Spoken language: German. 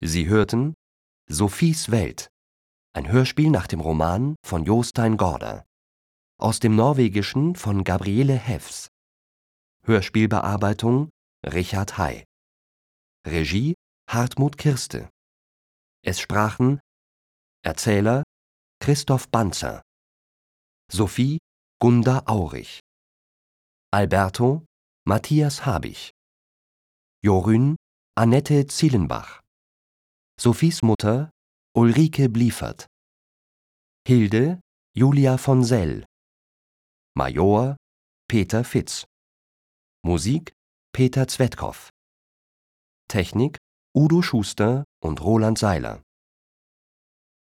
Sie hörten Sophies Welt, ein Hörspiel nach dem Roman von Jostein Gaarder. Aus dem Norwegischen von Gabriele Heffs. Hörspielbearbeitung Richard Hay. Regie Hartmut Kirste. Es sprachen Erzähler Christoph Banzer, Sophie Gunda Aurich, Alberto Matthias Habich, Jorün Annette Zielenbach, Sophies Mutter Ulrike Bliefert, Hilde Julia von Sell, Major Peter Fitz, Musik Peter Zwetkow, Technik Udo Schuster und Roland Seiler.